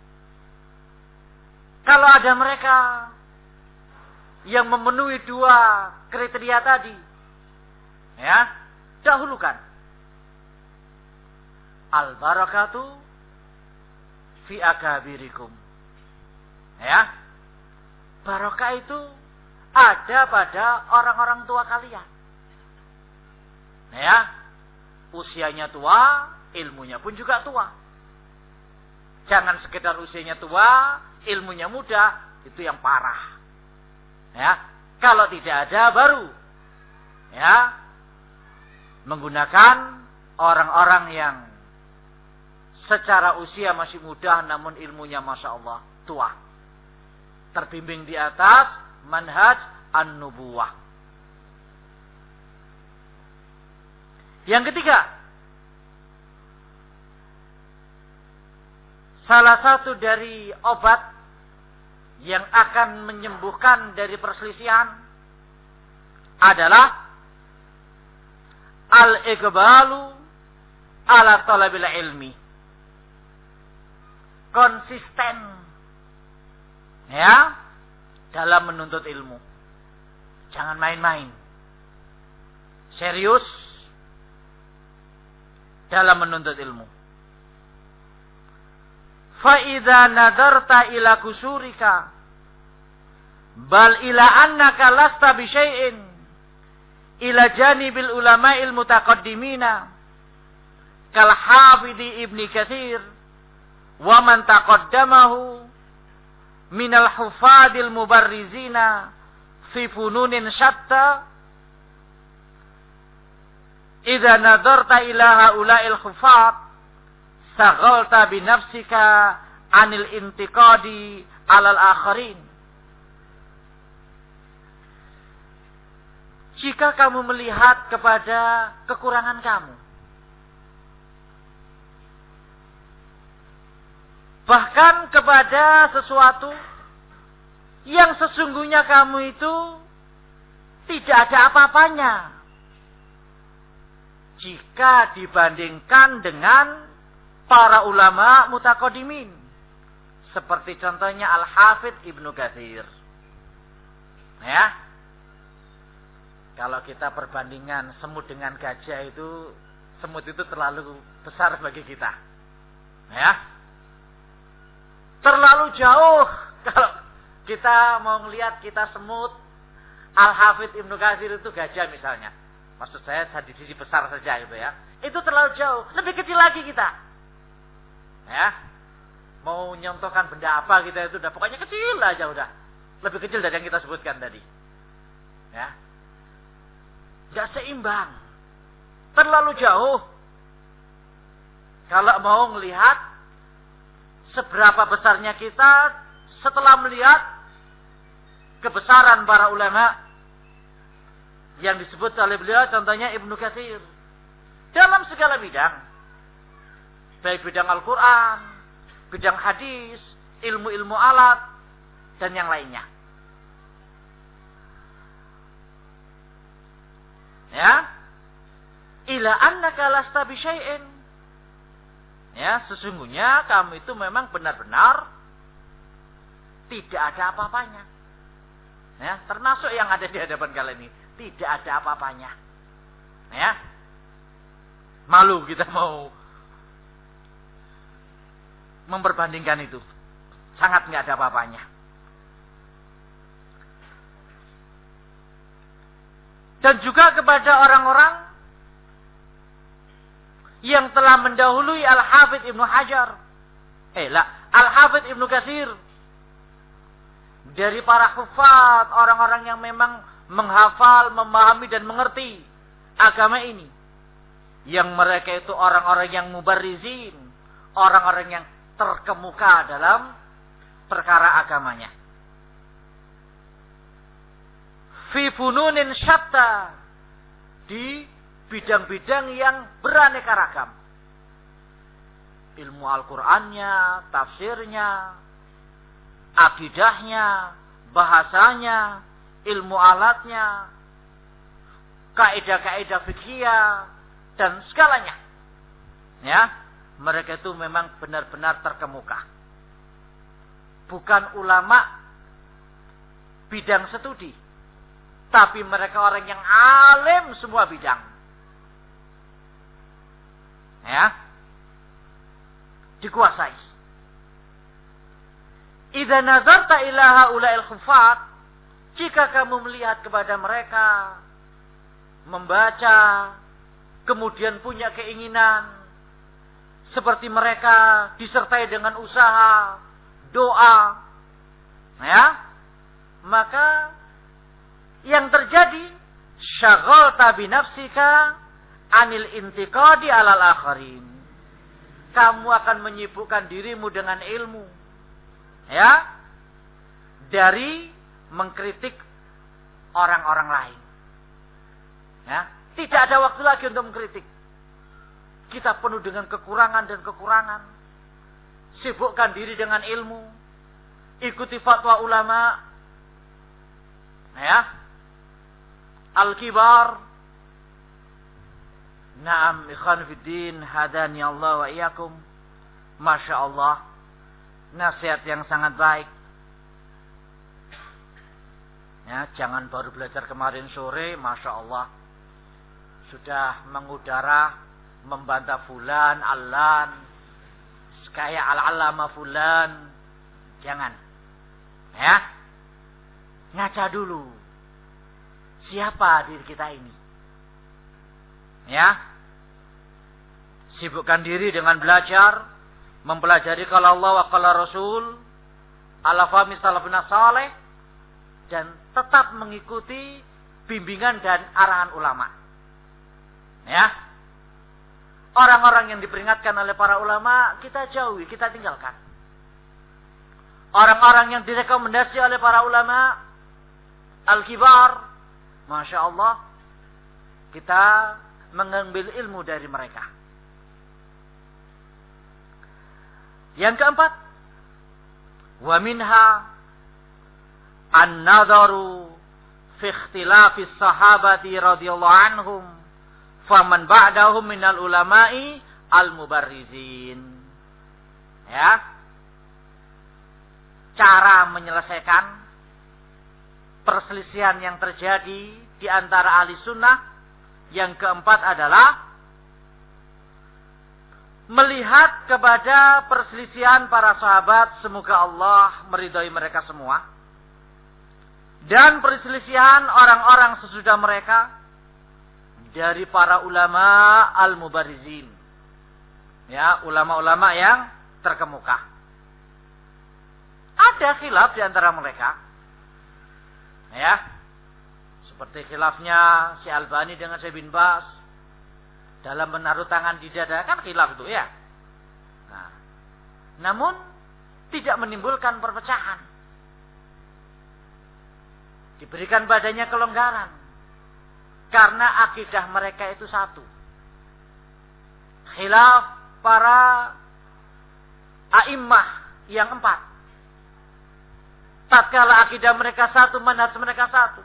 Kalau ada mereka yang memenuhi dua kriteria tadi, ya, dahulukan. Al-barakatu fi akabirikum. Ya. Barokah itu ada pada orang-orang tua kalian. Ya. Usianya tua, ilmunya pun juga tua. Jangan sekedar usianya tua, ilmunya muda, itu yang parah. Ya. Kalau tidak ada baru ya menggunakan orang-orang yang secara usia masih muda namun ilmunya Masya Allah tua. Terbimbing di atas manhaj an-nubuwah. Yang ketiga, salah satu dari obat yang akan menyembuhkan dari perselisihan adalah al-iqbalu ala talabil ilmi. Konsisten ya dalam menuntut ilmu. Jangan main-main. Serius dalam menuntut ilmu. Fa idza nadarta ila kusurika bal ila annaka lasta bi syai'in ila janibil ulama'il mutaqaddimina kal hafidhi ibni katsir wa man taqaddamahu minal hufadil mubarrizina fi fununin syatta idza nadarta ila haula'il hufad saghalta bi nafsika anil intiqadi alal akharin. Jika kamu melihat kepada kekurangan kamu, bahkan kepada sesuatu yang sesungguhnya kamu itu tidak ada apa-apanya jika dibandingkan dengan para ulama mutaqaddimin, seperti contohnya Al-Hafidh Ibnu Katsir. Ya. Kalau kita perbandingan semut dengan gajah itu, semut itu terlalu besar bagi kita. Ya. Terlalu jauh kalau kita mau ngelihat kita semut, Al-Hafidh Ibnu Katsir itu gajah misalnya. Maksud saya di sisi besar saja gitu ya. Itu terlalu jauh, lebih kecil lagi kita. Ya. Mau nyontohkan benda apa kita itu udah pokoknya kecil aja udah. Lebih kecil dari yang kita sebutkan tadi. Ya. Gak seimbang. Terlalu jauh. Kalau mau melihat seberapa besarnya kita setelah melihat kebesaran para ulama yang disebut oleh beliau, contohnya Ibnu Katsir. Dalam segala bidang. Baik bidang Al-Quran, bidang hadis, ilmu-ilmu alat, dan yang lainnya. Ya, ila annaka lasta bi syai'in. Ya, sesungguhnya kamu itu memang benar-benar tidak ada apa-apanya. Ya, termasuk yang ada di hadapan kalian ini, tidak ada apa-apanya. Ya. Malu kita mau memperbandingkan itu. Sangat enggak ada apa-apanya. Dan juga kepada orang-orang yang telah mendahului Al-Hafidh Ibnu Hajar. Eh, lah, Al-Hafidh Ibnu Katsir. Dari para hufad, orang-orang yang memang menghafal, memahami dan mengerti agama ini. Yang mereka itu orang-orang yang mubarrizin, orang-orang yang terkemuka dalam perkara agamanya. Fi fununin syatta, di bidang-bidang yang beraneka ragam. Ilmu Al-Qur'annya, tafsirnya, akidahnya, bahasanya, ilmu alatnya, kaidah-kaidah fikhiyah, dan segalanya. Ya, mereka itu memang benar-benar terkemuka. Bukan ulama bidang studi, tapi mereka orang yang alim semua bidang. Ya, dikuasai. Idza nazarta ila haula'il khufat, jika kamu melihat kepada mereka, membaca, kemudian punya keinginan seperti mereka, disertai dengan usaha, doa, ya, maka yang terjadi syaghalta bi nafsika anil intiqadi alal akharin. Kamu akan menyibukkan dirimu dengan ilmu, ya, dari mengkritik orang-orang lain. Ya, tidak ada waktu lagi untuk mengkritik. Kita penuh dengan kekurangan dan kekurangan. Sibukkan diri dengan ilmu. Ikuti fatwa ulama. Ya. Al-kibar. Naam ikhwan fiddin, hadani Allah wa iyyakum. Masya Allah. Nasihat yang sangat baik. Ya, jangan baru belajar kemarin sore, Masya Allah. Sudah mengudara, membantah fulan, allan, kayak al-alama fulan. Jangan. Ya. Ngaca dulu. Siapa diri kita ini? Ya. Sibukkan diri dengan belajar, mempelajari qala Allah wa qala Rasul, ala fahmi salafun saleh, dan tetap mengikuti bimbingan dan arahan ulama. Ya. Orang-orang yang diperingatkan oleh para ulama, kita jauhi, kita tinggalkan. Orang-orang yang direkomendasi oleh para ulama, al-kibar, Masya Allah, kita mengambil ilmu dari mereka. Yang keempat, wa minha an-nadharu fi ikhtilafi sahabati radhiyallahu anhum faman ba'dahum minal ulama'i al-mubarrizin. Ya. Cara menyelesaikan perselisihan yang terjadi di antara ahli sunnah. Yang keempat adalah melihat kepada perselisihan para sahabat, semoga Allah meridhai mereka semua, dan perselisihan orang-orang sesudah mereka dari para ulama al-mubarizin. Ya, ulama-ulama yang terkemuka. Ada khilaf di antara mereka. Ya. Seperti khilafnya si Albani dengan Syekh bin Bas dalam menaruh tangan di dada, kan khilaf itu ya. Nah, namun tidak menimbulkan perpecahan. Diberikan badannya kelonggaran. Karena akidah mereka itu satu. Khilaf para a'immah yang empat. Tatkala akidah mereka satu, manhaj mereka satu.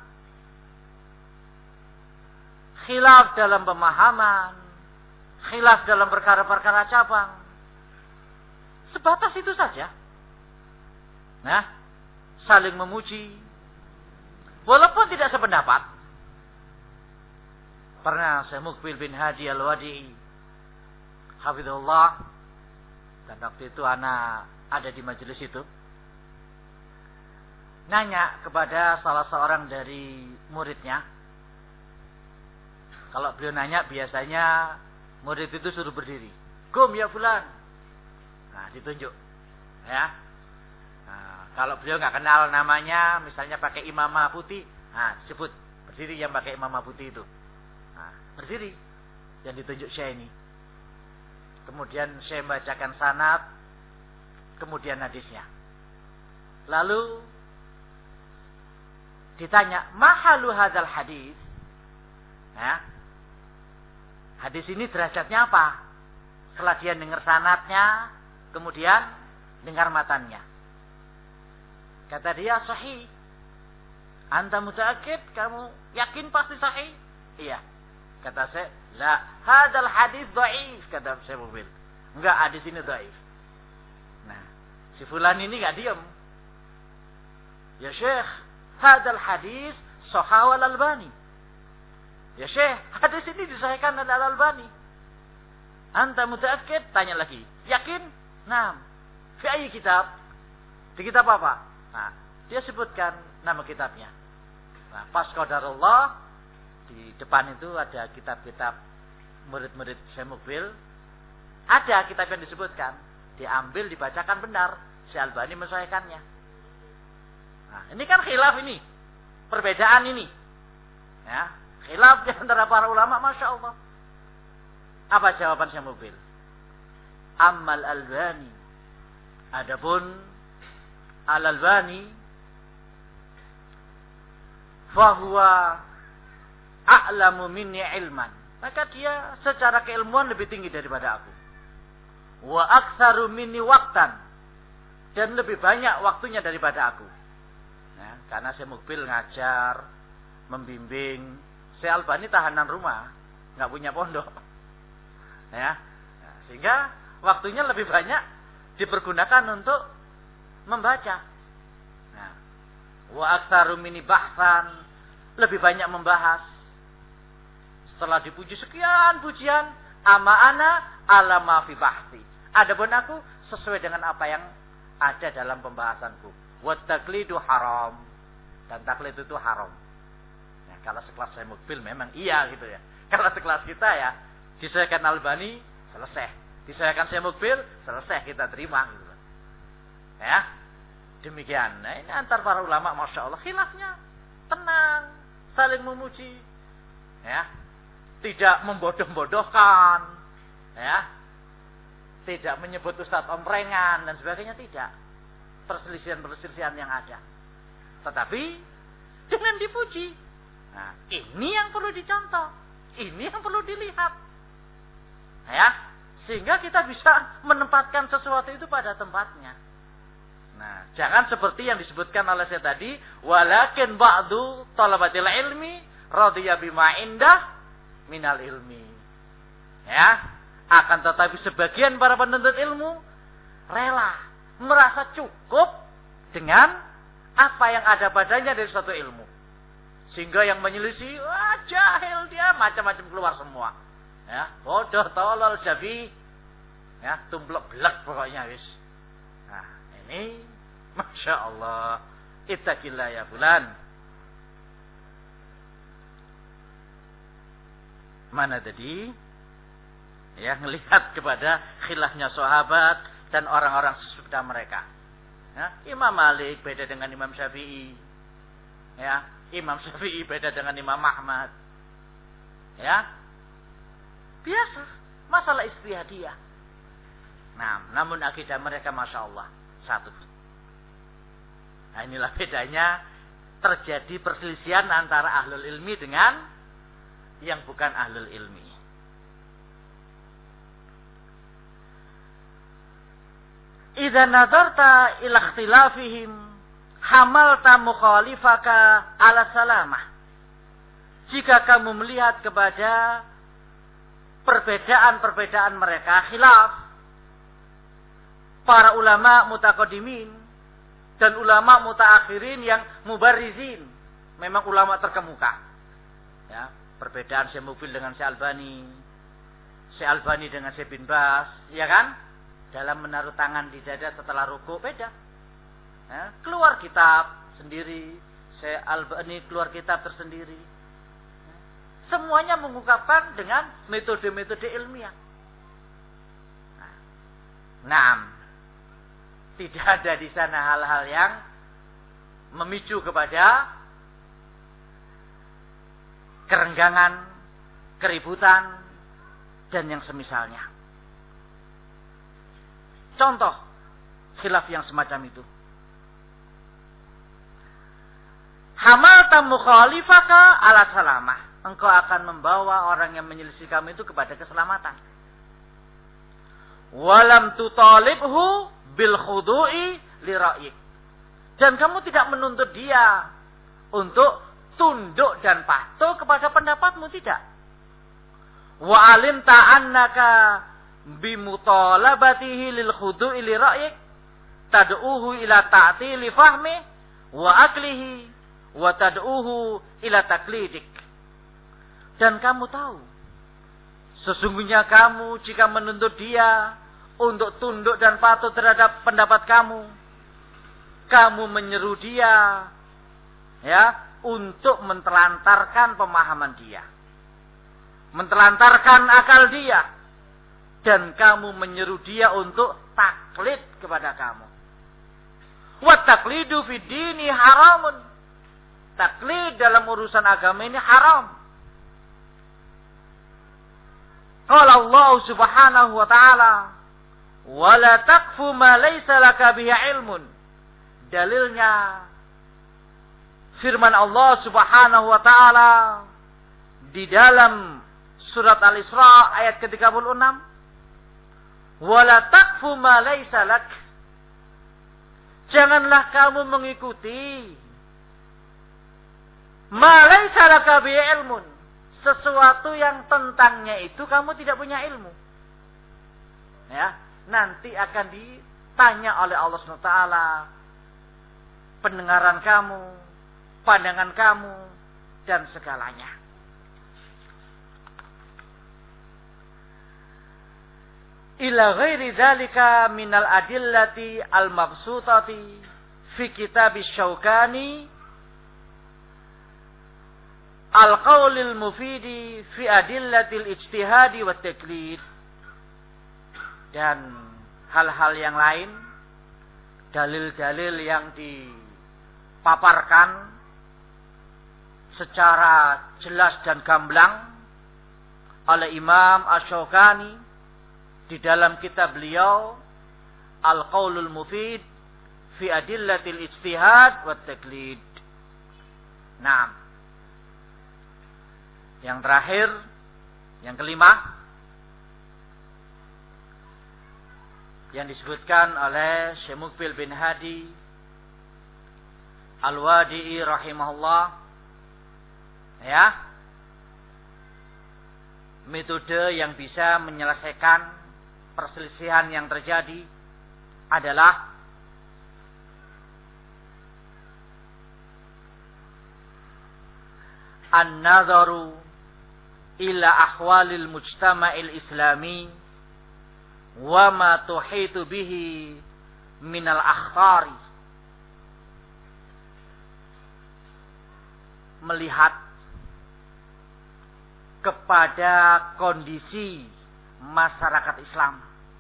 Khilaf dalam pemahaman, khilaf dalam perkara-perkara cabang. Sebatas itu saja. Nah, saling memuji. Walaupun tidak sependapat. Pernah Syekh Muqbil bin Hadi Al-Wadi'i, hafizahullah, dan waktu itu anak ada di majelis itu, nanya kepada salah seorang dari muridnya. Kalau beliau nanya, biasanya murid itu suruh berdiri. Gum ya fulan. Nah, ditunjuk. Ya. Nah, kalau beliau nggak kenal namanya, misalnya pakai imamah putih, nah sebut berdiri yang pakai imamah putih itu. Nah, berdiri dan ditunjuk Syekh ini. Kemudian Syekh membacakan sanad, kemudian hadisnya. Lalu ditanya, mahalu hadzal hadis? Ya. Hadis ini derajatnya apa? Setelah dia dengar sanadnya, kemudian dengar matannya. Kata dia sahih. Anta muta'akkid, kamu yakin pasti sahih? Iya. Kata saya, la, hadal hadis dhaif, kata saya mobil. Enggak, hadis ini dhaif. Nah, si fulan ini enggak diam. Ya Syekh, hadal hadis sahih al-Albani. Ya Syekh, hadis ini disahihkan oleh al-Albani. Anta muta'akkid, tanya lagi. Yakin? Naam. Fi ayyi kitab? Di kitab apa? Nah, dia sebutkan nama kitabnya. Nah, pas qadarullah di depan itu ada kitab-kitab murid-murid Syekh Mukbil. Ada kitab yang disebutkan. Diambil, dibacakan benar. Si Albani mensahihkannya. Nah, ini kan khilaf ini. Perbedaan ini. Ya, khilaf di antara para ulama, Masya Allah. Apa jawaban Syekh Mukbil? Ammal Albani. Adapun Al-Albani fahuwa a'lamu minni ilman. Maka dia secara keilmuan lebih tinggi daripada aku. Wa aktsaru minni waqtan. Dan lebih banyak waktunya daripada aku. Nah, karena Syekh Mukbil ngajar, membimbing. Syekh Albani tahanan rumah, nggak punya pondok. Ya. Nah, sehingga waktunya lebih banyak dipergunakan untuk membaca. Nah, wa aktsaru minni bahsan, lebih banyak membahas. Setelah dipuji sekian pujian, ama ana ala ma fi bahsi. Adapun aku sesuai dengan apa yang ada dalam pembahasanku. Wa taqlidu haram. Dan taklid itu haram. Nah, kalau sekelas Syekh Mukbil memang iya gitu ya. Kalau sekelas kita ya, disahihkan Albani, selesai. Disahihkan Syekh Mukbil, selesai, kita terima gitu. Ya. Demikian. Nah, ini antar para ulama, Masya Allah, khilafnya tenang, saling memuji. Ya. Tidak membodoh-bodohkan. Ya. Tidak menyebut Ustadz omprengan dan sebagainya, tidak. Perselisihan-perselisihan yang ada. Tetapi dengan dipuji. Nah, ini yang perlu dicontoh. Ini yang perlu dilihat. Ya. Sehingga kita bisa menempatkan sesuatu itu pada tempatnya. Nah, jangan seperti yang disebutkan oleh saya tadi, walakin ba'du talabatil ilmi radhiya bima indah minal ilmi. Ya, akan tetapi sebagian para penuntut ilmu rela, merasa cukup dengan apa yang ada padanya dari suatu ilmu. Sehingga yang menyelisih, wah jahil dia, macam-macam keluar semua. Ya, bodoh, tolol, jabi, ya, tumblek-blek pokoknya wis. Nah, ini Masya Allah, ittaqillah ya fulan. Mana tadi? Ya, melihat kepada khilafnya sahabat dan orang-orang sesudah mereka. Ya, Imam Malik beda dengan Imam Syafi'i. Ya, Imam Syafi'i beda dengan Imam Ahmad. Ya, biasa, masalah istihadiyah. Nah, namun akidah mereka Masya Allah satu. Nah, inilah bedanya terjadi perselisihan antara ahlul ilmi dengan yang bukan ahlul ilmi. Idza nadarta ila ikhtilafihim hamalta mukhalifaka ala salamah. Jika kamu melihat kepada perbedaan-perbedaan mereka, khilaf para ulama mutaqaddimin dan ulama mutaakhirin yang mubarrizin, memang ulama terkemuka. Ya, perbedaan Syekh Mukbil dengan Syekh Albani, Syekh Albani dengan Syekh bin Bas, ya kan? Dalam menaruh tangan di dada setelah ruku beda. Ya, keluar kitab sendiri, Syekh Albani keluar kitab tersendiri. Ya, semuanya mengungkapkan dengan metode-metode ilmiah. Nah, nah, tidak ada di sana hal-hal yang memicu kepada kerenggangan, keributan, dan yang semisalnya. Contoh khilaf yang semacam itu. Hamalta mukhalifaka ala salamah. Engkau akan membawa orang yang menyelisih kamu itu kepada keselamatan. Walam tutalibhu bil khudu'i li ra'yik. Dan kamu tidak menuntut dia untuk tunduk dan patuh kepada pendapatmu, tidak. Wa alimta annaka bimutalabatihi lil khudu'i li ra'yik tad'uhu ila ta'tili fahmi wa aklihi wa tad'uhu ila taklidik. Dan kamu tahu, sesungguhnya kamu jika menuntut dia untuk tunduk dan patuh terhadap pendapat kamu, kamu menyeru dia ya untuk mentelantarkan pemahaman dia, mentelantarkan akal dia, dan kamu menyeru dia untuk taklid kepada kamu. Wa taklidu fid dini haramun. Taklid dalam urusan agama ini haram. Qala Allah Subhanahu wa taala, "Wa la taqfu ma laysa laka bihi ilmun." Dalilnya firman Allah Subhanahu wa taala di dalam surat Al-Isra ayat ke tiga puluh enam, "Wala taqfu ma laysa lak." Janganlah kamu mengikuti ma laysa laka bi ilmun, sesuatu yang tentangnya itu kamu tidak punya ilmu. Ya, nanti akan ditanya oleh Allah Subhanahu wa taala pendengaran kamu, pandangan kamu, dan segalanya. Ila ghairi dzalika minal adillati al-mabsutati fi kitab Asy-Syaukani al-qaulil mufidi fi adillatil ijtihadi wat taqlid, dan hal-hal yang lain, dalil-dalil yang dipaparkan secara jelas dan gamblang oleh Imam Asy-Syaukani di dalam kitab beliau Al-Qaulul Mufid fi Adillatil Ijtihad wat Taqlid. Nah, yang terakhir, yang kelima, yang disebutkan oleh Syekh Muqbil bin Hadi Al-Wadi'i rahimahullah, ya, metode yang bisa menyelesaikan perselisihan yang terjadi adalah an-nadharu ila ahwalil mujtama'il islami wa ma tuhitu bihi minal akhtari. Melihat kepada kondisi masyarakat Islam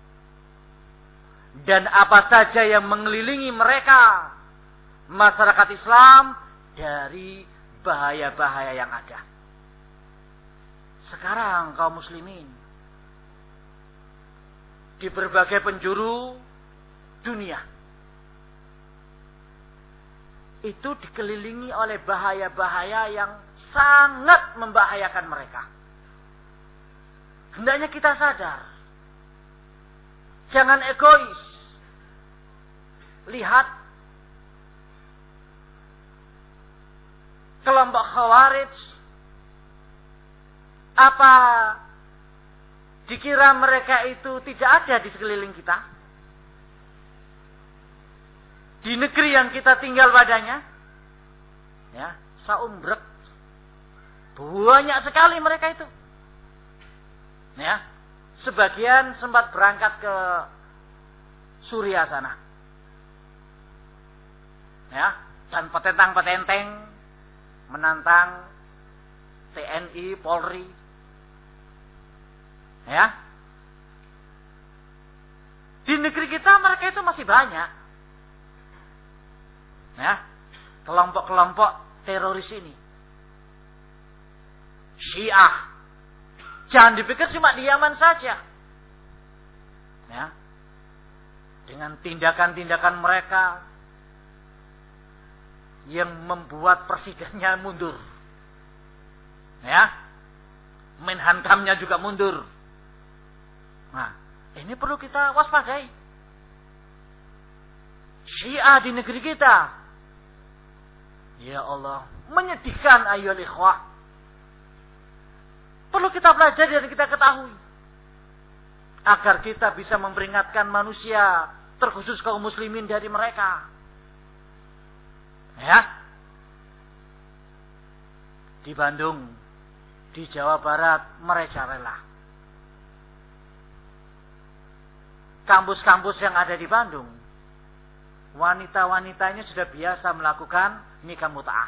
dan apa saja yang mengelilingi mereka, masyarakat Islam, dari bahaya-bahaya yang ada. Sekarang kaum muslimin di berbagai penjuru dunia itu dikelilingi oleh bahaya-bahaya yang sangat membahayakan mereka. Hendaknya kita sadar. Jangan egois. Lihat kelompok Khawarij. Apa dikira mereka itu tidak ada di sekeliling kita? Di negeri yang kita tinggal padanya? Ya, saumbrek. Banyak sekali mereka itu. Ya, sebagian sempat berangkat ke Suriah sana. Ya, dan petentang-petenteng menantang T N I, Polri. Ya. Di negeri kita mereka itu masih banyak. Ya, kelompok-kelompok teroris ini. Syiah. Jangan dipikir cuma di Yaman saja. Ya. Dengan tindakan-tindakan mereka yang membuat presidennya mundur. Ya. Menhankamnya juga mundur. Nah, ini perlu kita waspadai. Syiah di negeri kita Ya Allah, menyedihkan ayyuhal ikhwah. Perlu kita pelajari dan kita ketahui. Agar kita bisa memperingatkan manusia, terkhusus kaum muslimin dari mereka. Ya. Di Bandung, di Jawa Barat, merajalela. Kampus-kampus yang ada di Bandung, wanita-wanitanya sudah biasa melakukan nikah mut'ah.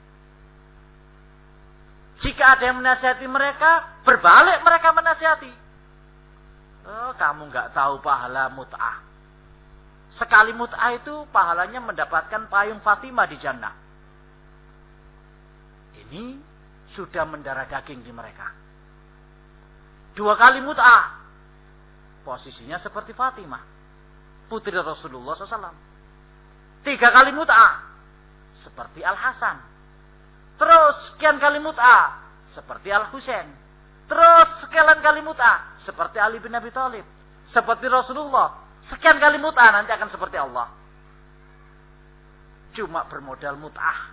Jika ada yang menasihati mereka, berbalik mereka menasihati. Oh, kamu nggak tahu pahala mut'ah. Sekali mut'ah itu pahalanya mendapatkan payung Fatimah di jannah. Ini sudah mendarah daging di mereka. Dua kali mut'ah, posisinya seperti Fatimah, putri Rasulullah shallallahu alaihi wasallam. Tiga kali mut'ah, seperti Al-Hasan. Terus sekian kali mut'ah, seperti Al-Husain. Terus sekian kali mut'ah, seperti Ali bin Abi Thalib. Seperti Rasulullah. Sekian kali mut'ah, nanti akan seperti Allah. Cuma bermodal mut'ah.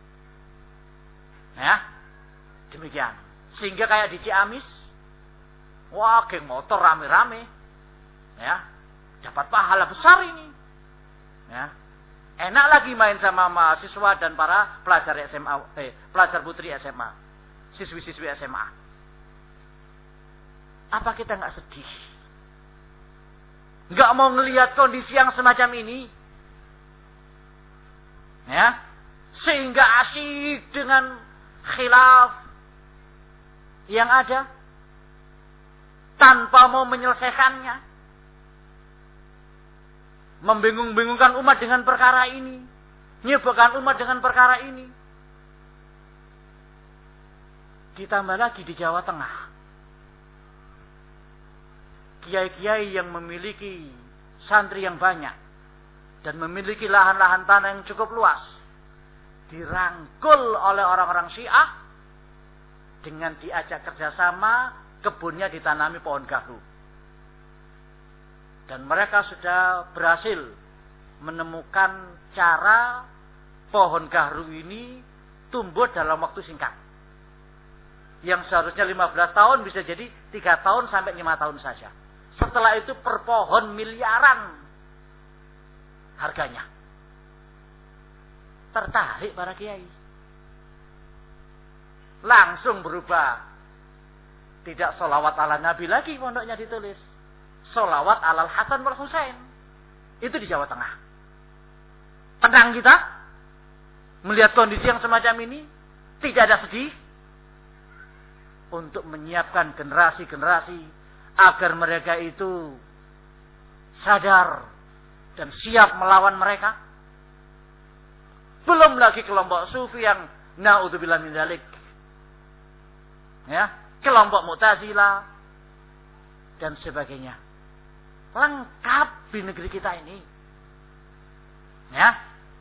Ya, demikian. Sehingga kayak di Ciamis, wah, geng motor rame-rame. Ya, dapat pahala besar ini. Ya. Enak lagi main sama mahasiswa dan para pelajar S M A, eh, pelajar putri S M A, siswi-siswi S M A. Apa kita nggak sedih? Nggak mau ngelihat kondisi yang semacam ini? Ya, sehingga asyik dengan khilaf yang ada tanpa mau menyelesaikannya. Membingung-bingungkan umat dengan perkara ini. Menyibukkan umat dengan perkara ini. Ditambah lagi di Jawa Tengah. Kiai-kiai yang memiliki santri yang banyak. Dan memiliki lahan-lahan tanah yang cukup luas. Dirangkul oleh orang-orang Syiah. Dengan diajak kerjasama, kebunnya ditanami pohon gaharu. Dan mereka sudah berhasil menemukan cara pohon gaharu ini tumbuh dalam waktu singkat. Yang seharusnya lima belas tahun bisa jadi tiga tahun sampai lima tahun saja. Setelah itu per pohon miliaran harganya. Tertarik para kiai. Langsung berubah. Tidak sholawat ala Nabi lagi pondoknya ditulis. Sholawat alal Hasan wal Husain. Itu di Jawa Tengah. Tenang kita melihat kondisi yang semacam ini, tidak ada sedih, untuk menyiapkan generasi-generasi agar mereka itu sadar dan siap melawan mereka. Belum lagi kelompok sufi yang naudzubillah min dzalik, ya, kelompok Mu'tazilah dan sebagainya. Lengkap di negeri kita ini. Ya.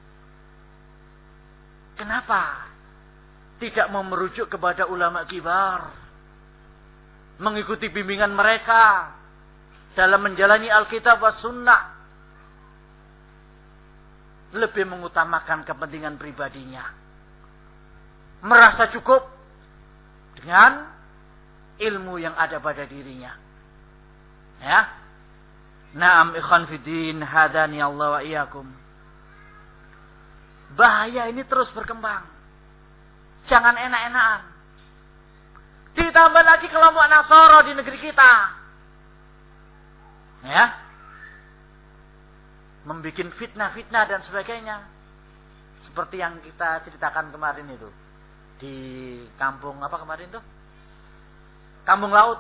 Kenapa tidak mau merujuk kepada ulama kibar? Mengikuti bimbingan mereka dalam menjalani Alkitab wa Sunnah. Lebih mengutamakan kepentingan pribadinya. Merasa cukup dengan ilmu yang ada pada dirinya. Ya. Naam ikhwan fiddin, hadani Allah wa iyyakum. Bahaya ini terus berkembang. Jangan enak-enakan. Ditambah lagi kelompok Nasara di negeri kita. Ya. Membikin fitnah-fitnah dan sebagainya. Seperti yang kita ceritakan kemarin itu. Di kampung apa kemarin tuh? Kampung Laut.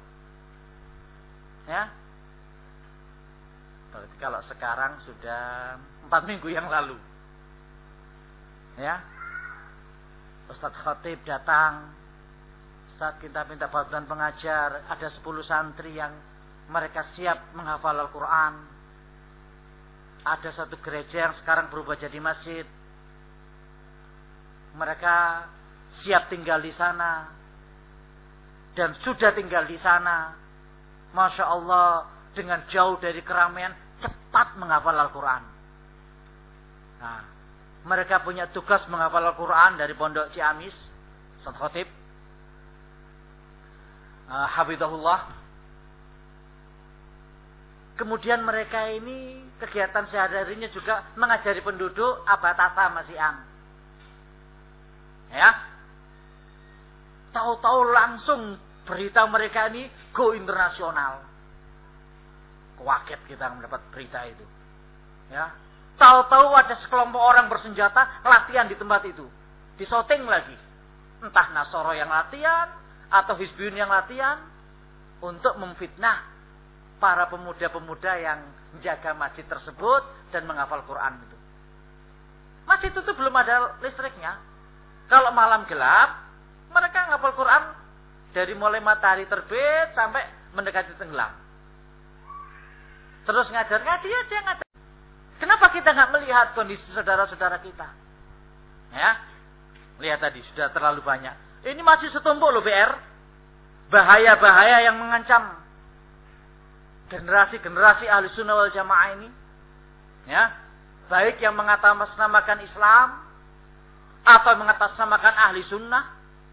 Ya. Berarti kalau sekarang sudah empat minggu yang lalu. Ya. Ustadz Khatib datang. Ustadz kita minta bantuan pengajar. Ada sepuluh santri yang mereka siap menghafal Al-Quran. Ada satu gereja yang sekarang berubah jadi masjid. Mereka siap tinggal di sana. Dan sudah tinggal di sana. Masya Allah, dengan jauh dari keramaian, cepat menghafal Al-Quran. Nah, Mereka punya tugas menghafal Al-Quran dari Pondok Ciamis, Ustaz Khotib, uh, Hafizahullah. Kemudian mereka ini kegiatan sehari-harinya juga mengajari penduduk abatasa masiang. Ya. Tahu-tahu langsung berita mereka ini go internasional. Kaget kita mendapat berita itu. Ya. Tahu-tahu ada sekelompok orang bersenjata latihan di tempat itu. Disoting lagi. Entah Nasoro yang latihan atau Hizbiyun yang latihan untuk memfitnah para pemuda-pemuda yang menjaga masjid tersebut dan menghafal Quran itu. Masjid itu belum ada listriknya. Kalau malam gelap, mereka menghafal Quran dari mulai matahari terbit sampai mendekati tenggelam. Terus ngajar, ngaji aja ngajar. Kenapa kita nggak melihat kondisi saudara-saudara kita? Ya, lihat tadi sudah terlalu banyak. Ini masih setumpuk loh B R. Bahaya-bahaya yang mengancam generasi-generasi ahli sunnah wal jamaah ini. Ya, baik yang mengatasnamakan Islam atau mengatasnamakan ahli sunnah.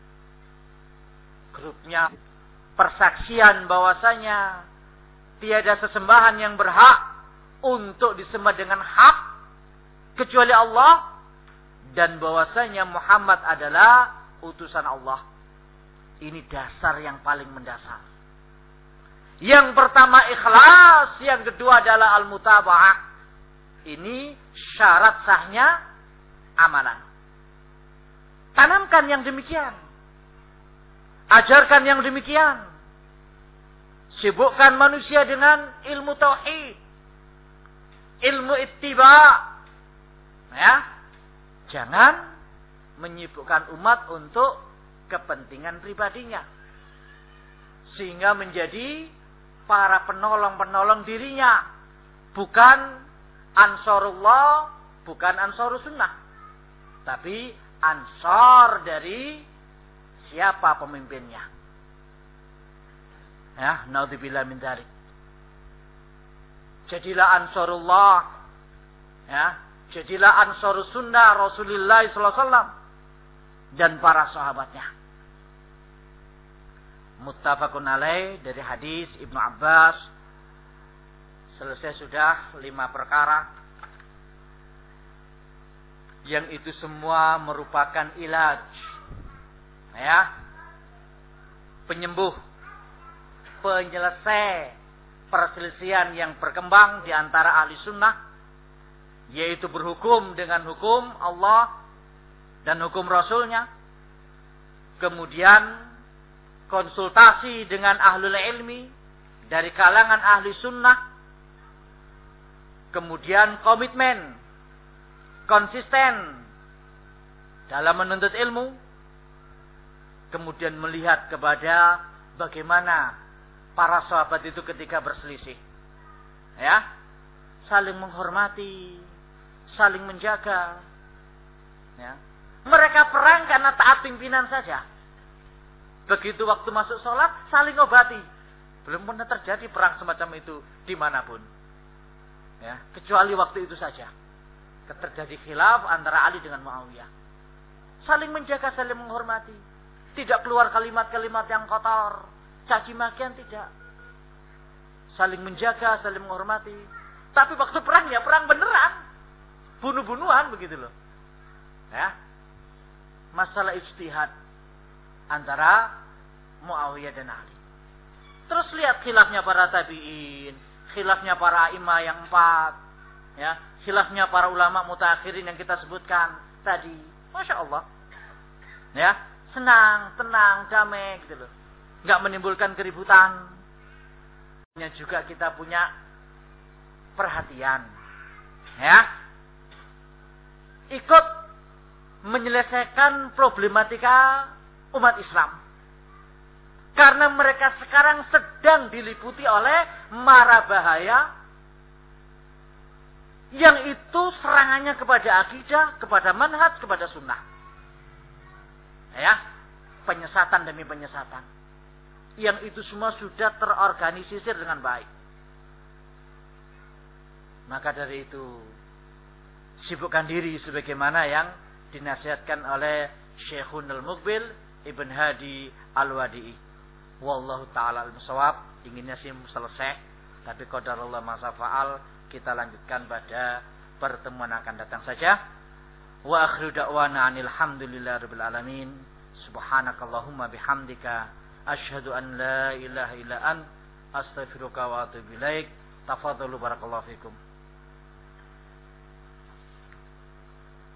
Grupnya persaksian bahwasanya tiada sesembahan yang berhak untuk disembah dengan hak kecuali Allah, dan bahwasanya Muhammad adalah utusan Allah. Ini dasar yang paling mendasar. Yang pertama ikhlas, yang kedua adalah al-mutaba'ah. Ini syarat sahnya amalan. Tanamkan yang demikian. Ajarkan yang demikian. Sibukkan manusia dengan ilmu tauhid, ilmu ittiba. Ya. Jangan menyibukkan umat untuk kepentingan pribadinya. Sehingga menjadi para penolong-penolong dirinya. Bukan Ansarullah, bukan Ansarus Sunnah. Tapi Ansar dari siapa pemimpinnya. Ya, naudzubillah min dzalik. Jadilah Ansarullah, ya, jadilah Ansarus Sunnah Rasulullah sallallahu alaihi wasallam dan para sahabatnya. Muttafaqun alaih dari hadis Ibnu Abbas. Selesai sudah lima perkara yang itu semua merupakan ilaj, ya, penyembuh, penyelesai perselisihan yang berkembang di antara ahli sunnah, yaitu berhukum dengan hukum Allah dan hukum Rasulnya. Kemudian konsultasi dengan ahlul ilmi dari kalangan ahli sunnah. Kemudian komitmen, konsisten dalam menuntut ilmu. Kemudian melihat kepada bagaimana para sahabat itu ketika berselisih. Ya, saling menghormati, saling menjaga. Ya. Mereka perang karena taat pimpinan saja. Begitu waktu masuk sholat, saling obati. Belum pernah terjadi perang semacam itu dimanapun. Ya, kecuali waktu itu saja. Terjadi khilaf antara Ali dengan Muawiyah. Saling menjaga, saling menghormati. Tidak keluar kalimat-kalimat yang kotor, caci makian, tidak. Saling menjaga, saling menghormati. Tapi waktu perang ya perang beneran. Bunuh-bunuhan begitu loh. Ya. Masalah ijtihad antara Muawiyah dan Ali. Terus lihat khilafnya para tabi'in, khilafnya para imam yang empat, ya, khilafnya para ulama mutaakhirin yang kita sebutkan tadi. Masya Allah. Ya, senang, tenang, damai gitu loh. Enggak menimbulkan keributan. Yang juga kita punya perhatian. Ya. Ikut menyelesaikan problematika umat Islam. Karena mereka sekarang sedang diliputi oleh mara bahaya yang itu serangannya kepada akidah, kepada manhaj, kepada sunnah. Ya, penyesatan demi penyesatan. Yang itu semua sudah terorganisir dengan baik. Maka dari itu, sibukkan diri sebagaimana yang dinasihatkan oleh Syekhun al-Muqbil Ibn Hadi al-Wadi'i. Wallahu ta'ala al-musawab. Inginnya sih selesai, tapi qadarullah ma safa'al, kita lanjutkan pada pertemuan akan datang saja. Wa akhiru da'wana anil hamdulillahi rabbil alamin. Subhanakallahumma bihamdika asyhadu an la ilaha illa ant astaghfiruka wa atubu ilaik. Tafadhalu barakallahu fikum.